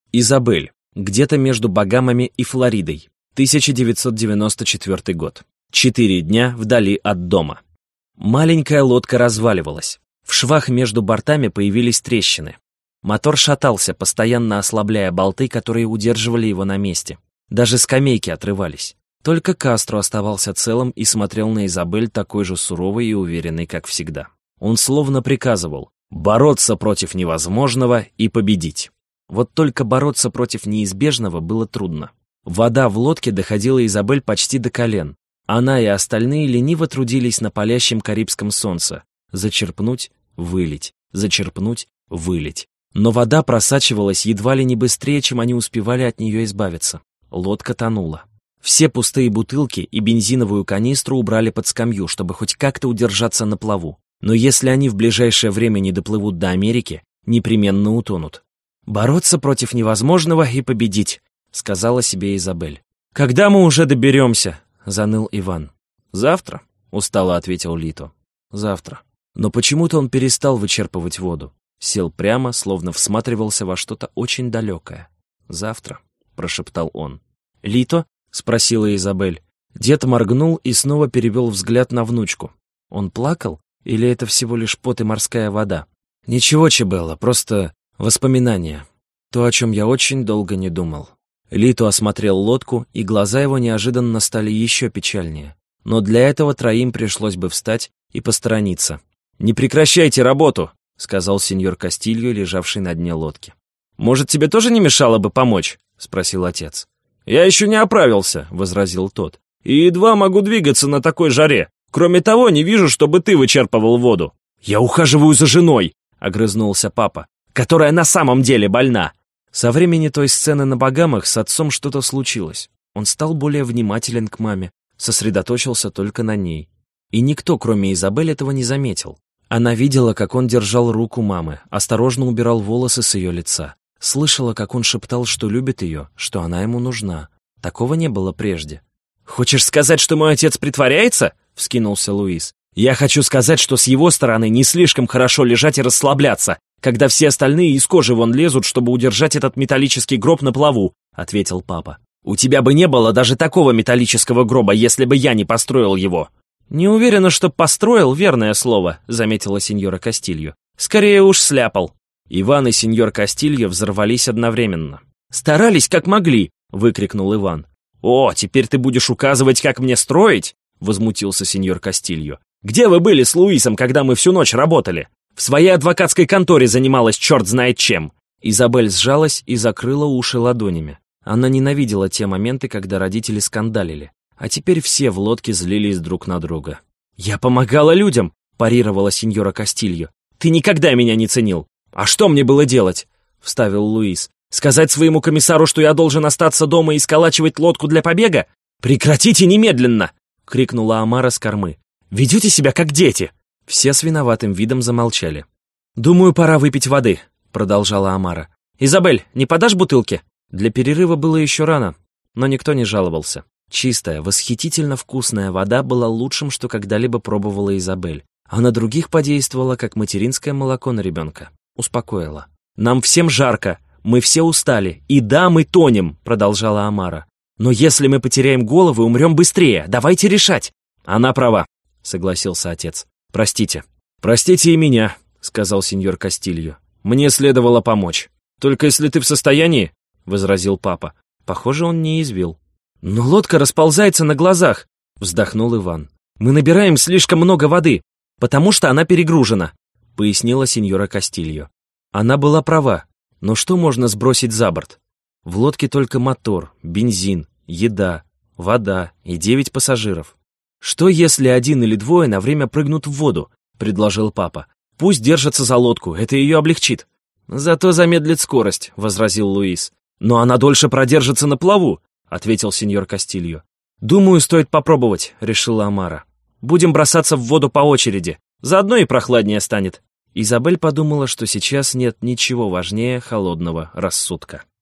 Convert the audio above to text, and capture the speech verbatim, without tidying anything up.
Изабель. Где-то между Багамами и Флоридой. тысяча девятьсот девяносто четвёртый год. Четыре дня вдали от дома. Маленькая лодка разваливалась. В швах между бортами появились трещины. Мотор шатался, постоянно ослабляя болты, которые удерживали его на месте. Даже скамейки отрывались. Только Кастро оставался целым и смотрел на Изабель такой же суровый и уверенный, как всегда. Он словно приказывал бороться против невозможного и победить. Вот только бороться против неизбежного было трудно. Вода в лодке доходила Изабель почти до колен. Она и остальные лениво трудились на палящем карибском солнце. Зачерпнуть, вылить, зачерпнуть, вылить. Но вода просачивалась едва ли не быстрее, чем они успевали от нее избавиться. Лодка тонула. Все пустые бутылки и бензиновую канистру убрали под скамью, чтобы хоть как-то удержаться на плаву. Но если они в ближайшее время не доплывут до Америки, непременно утонут. «Бороться против невозможного и победить», — сказала себе Изабель. «Когда мы уже доберемся?» — заныл Иван. «Завтра», — устало ответил Лито. «Завтра». Но почему-то он перестал вычерпывать воду. Сел прямо, словно всматривался во что-то очень далекое. «Завтра», — прошептал он. «Лито?» — спросила Изабель. Дед моргнул и снова перевел взгляд на внучку. Он плакал? Или это всего лишь пот и морская вода? «Ничего, Чебелла, просто воспоминания. То, о чем я очень долго не думал». Лито осмотрел лодку, и глаза его неожиданно стали еще печальнее. Но для этого троим пришлось бы встать и посторониться. «Не прекращайте работу!» — сказал сеньор Кастильо, лежавший на дне лодки. «Может, тебе тоже не мешало бы помочь?» — спросил отец. «Я еще не оправился», — возразил тот. «И едва могу двигаться на такой жаре. Кроме того, не вижу, чтобы ты вычерпывал воду». «Я ухаживаю за женой», — огрызнулся папа, «которая на самом деле больна». Со времени той сцены на Багамах с отцом что-то случилось. Он стал более внимателен к маме, сосредоточился только на ней. И никто, кроме Изабель, этого не заметил. Она видела, как он держал руку мамы, осторожно убирал волосы с ее лица. Слышала, как он шептал, что любит ее, что она ему нужна. Такого не было прежде. «Хочешь сказать, что мой отец притворяется?» — вскинулся Луис. «Я хочу сказать, что с его стороны не слишком хорошо лежать и расслабляться, когда все остальные из кожи вон лезут, чтобы удержать этот металлический гроб на плаву», — ответил папа. «У тебя бы не было даже такого металлического гроба, если бы я не построил его». «Не уверена, что построил, верное слово», — заметила сеньора Кастильо. «Скорее уж сляпал». Иван и сеньор Кастильо взорвались одновременно. «Старались, как могли», — выкрикнул Иван. «О, теперь ты будешь указывать, как мне строить?» — возмутился сеньор Кастильо. «Где вы были с Луисом, когда мы всю ночь работали? В своей адвокатской конторе занималась черт знает чем». Изабель сжалась и закрыла уши ладонями. Она ненавидела те моменты, когда родители скандалили. А теперь все в лодке злились друг на друга. «Я помогала людям», — парировала сеньора Кастильо. «Ты никогда меня не ценил». «А что мне было делать?» — вставил Луис. «Сказать своему комиссару, что я должен остаться дома и сколачивать лодку для побега? Прекратите немедленно!» — крикнула Амара с кормы. «Ведете себя как дети!» Все с виноватым видом замолчали. «Думаю, пора выпить воды», — продолжала Амара. «Изабель, не подашь бутылки?» Для перерыва было еще рано, но никто не жаловался. Чистая, восхитительно вкусная вода была лучшим, что когда-либо пробовала Изабель. А на других подействовала, как материнское молоко на ребенка. Успокоила. «Нам всем жарко, мы все устали, и да, мы тонем», — продолжала Амара. «Но если мы потеряем головы, умрем быстрее, давайте решать». «Она права», — согласился отец. «Простите». «Простите и меня», — сказал сеньор Кастильо. «Мне следовало помочь». «Только если ты в состоянии», — возразил папа. Похоже, он не извил. «Но лодка расползается на глазах», — вздохнул Иван. «Мы набираем слишком много воды, потому что она перегружена», — пояснила сеньора Кастильо. Она была права, но что можно сбросить за борт? В лодке только мотор, бензин, еда, вода и девять пассажиров. «Что, если один или двое на время прыгнут в воду?» — предложил папа. «Пусть держатся за лодку, это ее облегчит». «Зато замедлит скорость», — возразил Луис. «Но она дольше продержится на плаву», — ответил сеньор Кастильо. «Думаю, стоит попробовать», — решила Амара. «Будем бросаться в воду по очереди, заодно и прохладнее станет». Изабель подумала, что сейчас нет ничего важнее холодного рассудка.